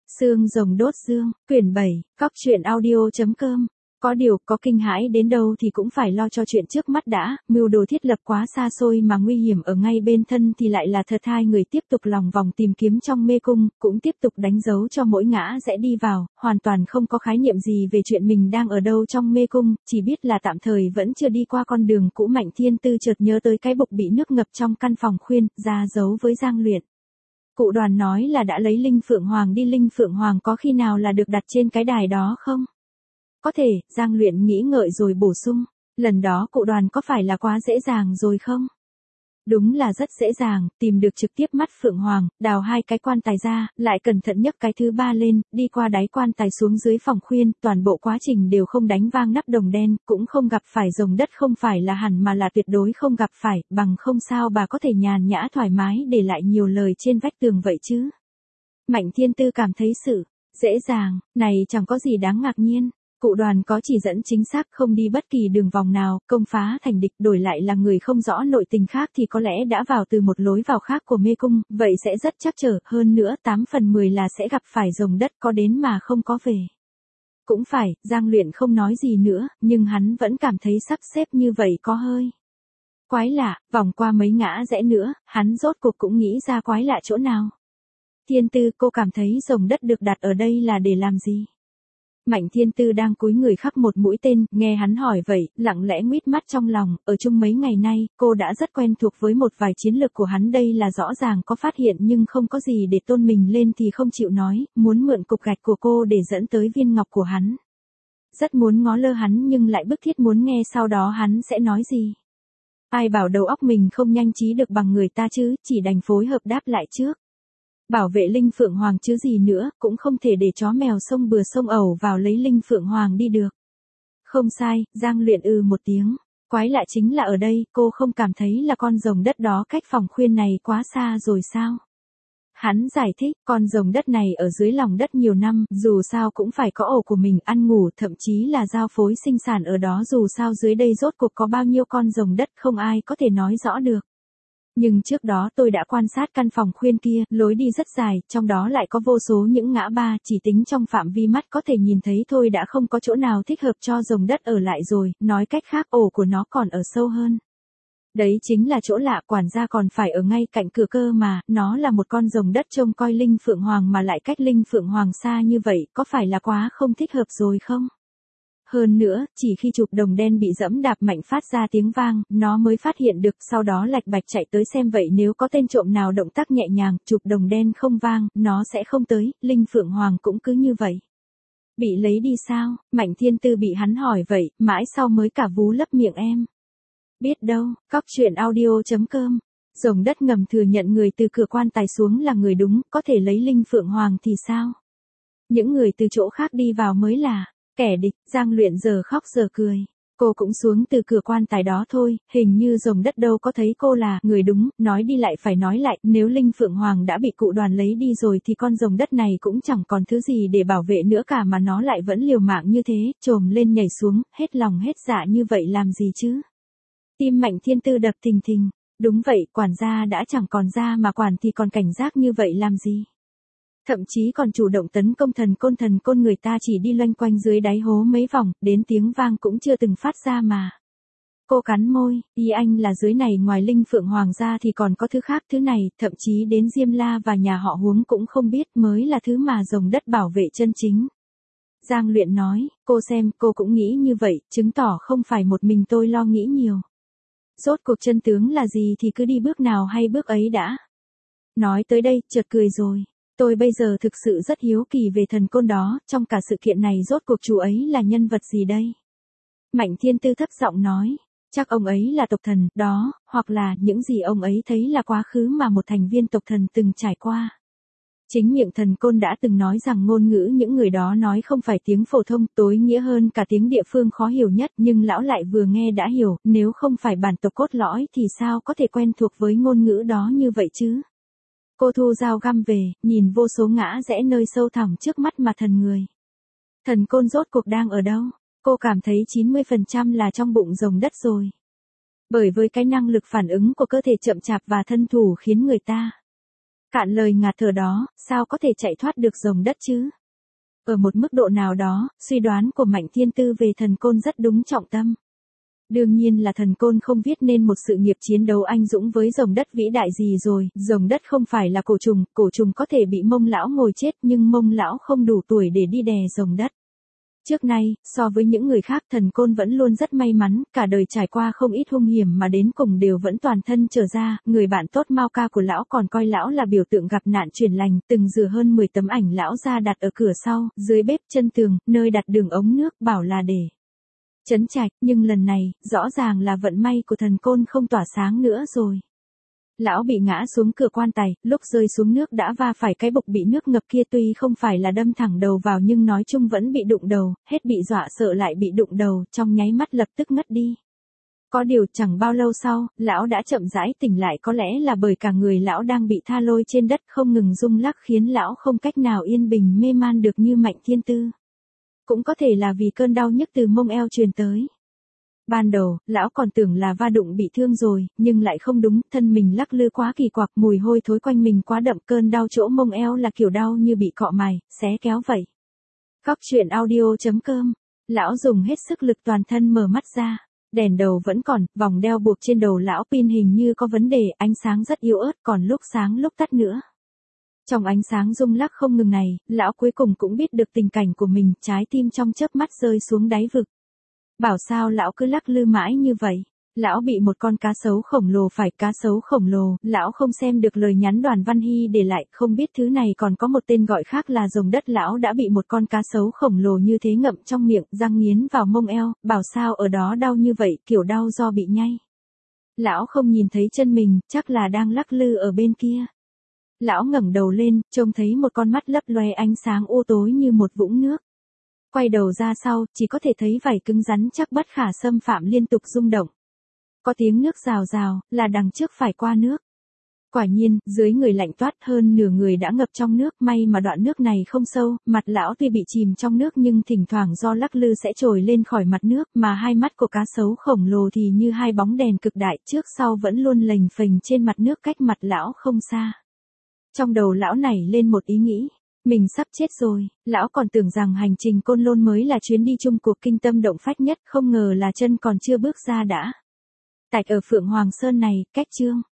Xương rồng đốt dương, quyển 7, cóc truyện audio.com. Có điều, có kinh hãi đến đâu thì cũng phải lo cho chuyện trước mắt đã, mưu đồ thiết lập quá xa xôi mà nguy hiểm ở ngay bên thân thì lại là thật. Hai người tiếp tục lòng vòng tìm kiếm trong mê cung, cũng tiếp tục đánh dấu cho mỗi ngã rẽ đi vào, hoàn toàn không có khái niệm gì về chuyện mình đang ở đâu trong mê cung, chỉ biết là tạm thời vẫn chưa đi qua con đường cũ. Mạnh Thiên Tư chợt nhớ tới cái bục bị nước ngập trong căn phòng khuyên, ra giấu với Giang Luyện. Cụ Đoàn nói là đã lấy Linh Phượng Hoàng đi. Linh Phượng Hoàng có khi nào là được đặt trên cái đài đó không? Có thể, Giang Luyện nghĩ ngợi rồi bổ sung, lần đó cụ Đoàn có phải là quá dễ dàng rồi không? Đúng là rất dễ dàng, tìm được trực tiếp mắt Phượng Hoàng, đào hai cái quan tài ra, lại cẩn thận nhấc cái thứ ba lên, đi qua đáy quan tài xuống dưới phòng khuyên, toàn bộ quá trình đều không đánh vang nắp đồng đen, cũng không gặp phải rồng đất. Không phải là hẳn mà là tuyệt đối không gặp phải, bằng không sao bà có thể nhàn nhã thoải mái để lại nhiều lời trên vách tường vậy chứ? Mạnh Thiên Tư cảm thấy sự dễ dàng này chẳng có gì đáng ngạc nhiên. Cụ Đoàn có chỉ dẫn chính xác, không đi bất kỳ đường vòng nào, công phá thành địch. Đổi lại là người không rõ nội tình khác thì có lẽ đã vào từ một lối vào khác của mê cung, vậy sẽ rất trắc trở, hơn nữa 8 phần 10 là sẽ gặp phải rồng đất, có đến mà không có về. Cũng phải, Giang Luyện không nói gì nữa, nhưng hắn vẫn cảm thấy sắp xếp như vậy có hơi quái lạ. Vòng qua mấy ngã rẽ nữa, hắn rốt cuộc cũng nghĩ ra quái lạ chỗ nào. Thiên Tư, cô cảm thấy rồng đất được đặt ở đây là để làm gì? Mạnh Thiên Tư đang cúi người khắc một mũi tên, nghe hắn hỏi vậy, lặng lẽ nguýt mắt trong lòng. Ở chung mấy ngày nay, cô đã rất quen thuộc với một vài chiến lược của hắn, đây là rõ ràng có phát hiện nhưng không có gì để tôn mình lên thì không chịu nói, muốn mượn cục gạch của cô để dẫn tới viên ngọc của hắn. Rất muốn ngó lơ hắn nhưng lại bức thiết muốn nghe sau đó hắn sẽ nói gì. Ai bảo đầu óc mình không nhanh trí được bằng người ta chứ, chỉ đành phối hợp đáp lại trước. Bảo vệ Linh Phượng Hoàng chứ gì nữa, cũng không thể để chó mèo sông bừa sông ẩu vào lấy Linh Phượng Hoàng đi được. Không sai, Giang Luyện một tiếng. Quái lạ chính là ở đây, cô không cảm thấy là con rồng đất đó cách phòng khuyên này quá xa rồi sao? Hắn giải thích, con rồng đất này ở dưới lòng đất nhiều năm, dù sao cũng phải có ổ của mình ăn ngủ, thậm chí là giao phối sinh sản ở đó. Dù sao dưới đây rốt cuộc có bao nhiêu con rồng đất không ai có thể nói rõ được. Nhưng trước đó tôi đã quan sát căn phòng khuyên kia, lối đi rất dài, trong đó lại có vô số những ngã ba, chỉ tính trong phạm vi mắt có thể nhìn thấy thôi đã không có chỗ nào thích hợp cho rồng đất ở lại rồi, nói cách khác ổ của nó còn ở sâu hơn. Đấy chính là chỗ lạ, quản gia còn phải ở ngay cạnh cửa cơ mà. Nó là một con rồng đất trông coi Linh Phượng Hoàng mà lại cách Linh Phượng Hoàng xa như vậy, có phải là quá không thích hợp rồi không? Hơn nữa, chỉ khi chụp đồng đen bị dẫm đạp mạnh phát ra tiếng vang, nó mới phát hiện được, sau đó lạch bạch chạy tới xem. Vậy nếu có tên trộm nào động tác nhẹ nhàng, chụp đồng đen không vang, nó sẽ không tới. Linh Phượng Hoàng cũng cứ như vậy. Bị lấy đi sao? Mạnh Thiên Tư bị hắn hỏi vậy, mãi sau mới cả vú lấp miệng em. Biết đâu, cóc truyện audio.com. Rồng đất ngầm thừa nhận người từ cửa quan tài xuống là người đúng, có thể lấy Linh Phượng Hoàng thì sao? Những người từ chỗ khác đi vào mới là kẻ địch. Giang Luyện giờ khóc giờ cười. Cô cũng xuống từ cửa quan tài đó thôi, hình như rồng đất đâu có thấy cô là người đúng. Nói đi lại phải nói lại, nếu Linh Phượng Hoàng đã bị cụ Đoàn lấy đi rồi thì con rồng đất này cũng chẳng còn thứ gì để bảo vệ nữa cả, mà nó lại vẫn liều mạng như thế, trồm lên nhảy xuống, hết lòng hết dạ như vậy làm gì chứ? Tim Mạnh Thiên Tư đập thình thình. Đúng vậy, quản gia đã chẳng còn ra mà quản thì còn cảnh giác như vậy làm gì? Thậm chí còn chủ động tấn công thần côn, người ta chỉ đi loanh quanh dưới đáy hố mấy vòng, đến tiếng vang cũng chưa từng phát ra mà. Cô cắn môi, ý anh là dưới này ngoài Linh Phượng Hoàng ra thì còn có thứ khác, thứ này, thậm chí đến Diêm La và nhà họ Huống cũng không biết mới là thứ mà rồng đất bảo vệ chân chính. Giang Luyện nói, cô xem, cô cũng nghĩ như vậy, chứng tỏ không phải một mình tôi lo nghĩ nhiều. Rốt cuộc chân tướng là gì thì cứ đi bước nào hay bước ấy đã. Nói tới đây, chợt cười rồi. Tôi bây giờ thực sự rất hiếu kỳ về thần côn đó, trong cả sự kiện này rốt cuộc chú ấy là nhân vật gì đây? Mạnh Thiên Tư thấp giọng nói, chắc ông ấy là tộc thần, đó, hoặc là những gì ông ấy thấy là quá khứ mà một thành viên tộc thần từng trải qua. Chính miệng thần côn đã từng nói rằng ngôn ngữ những người đó nói không phải tiếng phổ thông, tối nghĩa hơn cả tiếng địa phương khó hiểu nhất, nhưng lão lại vừa nghe đã hiểu, nếu không phải bản tộc cốt lõi thì sao có thể quen thuộc với ngôn ngữ đó như vậy chứ? Cô thu dao găm về, nhìn vô số ngã rẽ nơi sâu thẳm trước mắt mà thần người. Thần côn rốt cuộc đang ở đâu? Cô cảm thấy 90% là trong bụng rồng đất rồi. Bởi với cái năng lực phản ứng của cơ thể chậm chạp và thân thủ khiến người ta Cạn lời ngạt thở đó, sao có thể chạy thoát được rồng đất chứ? Ở một mức độ nào đó, suy đoán của Mạnh Thiên Tư về thần côn rất đúng trọng tâm. Đương nhiên là thần côn không viết nên một sự nghiệp chiến đấu anh dũng với rồng đất vĩ đại gì rồi, rồng đất không phải là cổ trùng có thể bị Mông lão ngồi chết nhưng Mông lão không đủ tuổi để đi đè rồng đất. Trước nay, so với những người khác thần côn vẫn luôn rất may mắn, cả đời trải qua không ít hung hiểm mà đến cùng đều vẫn toàn thân trở ra, người bạn tốt Mao Ca của lão còn coi lão là biểu tượng gặp nạn chuyển lành, từng rửa hơn 10 tấm ảnh lão ra đặt ở cửa sau, dưới bếp chân tường, nơi đặt đường ống nước bảo là để trấn trạch, nhưng lần này, rõ ràng là vận may của thần côn không tỏa sáng nữa rồi. Lão bị ngã xuống cửa quan tài, lúc rơi xuống nước đã va phải cái bục bị nước ngập kia tuy không phải là đâm thẳng đầu vào nhưng nói chung vẫn bị đụng đầu, hết bị dọa sợ lại bị đụng đầu, trong nháy mắt lập tức ngất đi. Có điều chẳng bao lâu sau, lão đã chậm rãi tỉnh lại có lẽ là bởi cả người lão đang bị tha lôi trên đất không ngừng rung lắc khiến lão không cách nào yên bình mê man được như Mạnh Thiên Tư. Cũng có thể là vì cơn đau nhức từ mông eo truyền tới. Ban đầu, lão còn tưởng là va đụng bị thương rồi, nhưng lại không đúng, thân mình lắc lư quá kỳ quặc, mùi hôi thối quanh mình quá đậm, cơn đau chỗ mông eo là kiểu đau như bị cọ mài, xé kéo vậy. Cóc truyện audio.com, lão dùng hết sức lực toàn thân mở mắt ra, đèn đầu vẫn còn, vòng đeo buộc trên đầu lão pin hình như có vấn đề, ánh sáng rất yếu ớt, còn lúc sáng lúc tắt nữa. Trong ánh sáng rung lắc không ngừng này, lão cuối cùng cũng biết được tình cảnh của mình, trái tim trong chớp mắt rơi xuống đáy vực. Bảo sao lão cứ lắc lư mãi như vậy? Lão bị một con cá sấu khổng lồ phải, cá sấu khổng lồ, lão không xem được lời nhắn Đoàn Văn Hy để lại, không biết thứ này còn có một tên gọi khác là rồng đất, lão đã bị một con cá sấu khổng lồ như thế ngậm trong miệng, răng nghiến vào mông eo, bảo sao ở đó đau như vậy, kiểu đau do bị nhay. Lão không nhìn thấy chân mình, chắc là đang lắc lư ở bên kia. Lão ngẩng đầu lên, trông thấy một con mắt lấp loe ánh sáng u tối như một vũng nước. Quay đầu ra sau, chỉ có thể thấy vảy cứng rắn chắc bất khả xâm phạm liên tục rung động. Có tiếng nước rào rào, là đằng trước phải qua nước. Quả nhiên, dưới người lạnh toát hơn nửa người đã ngập trong nước, may mà đoạn nước này không sâu, mặt lão tuy bị chìm trong nước nhưng thỉnh thoảng do lắc lư sẽ trồi lên khỏi mặt nước, mà hai mắt của cá sấu khổng lồ thì như hai bóng đèn cực đại, trước sau vẫn luôn lềnh phềnh trên mặt nước cách mặt lão không xa. Trong đầu lão nảy lên một ý nghĩ. Mình sắp chết rồi, lão còn tưởng rằng hành trình Côn Lôn mới là chuyến đi chung cuộc kinh tâm động phách nhất, không ngờ là chân còn chưa bước ra đã. Tạch ở Phượng Hoàng Sơn này, cách chương.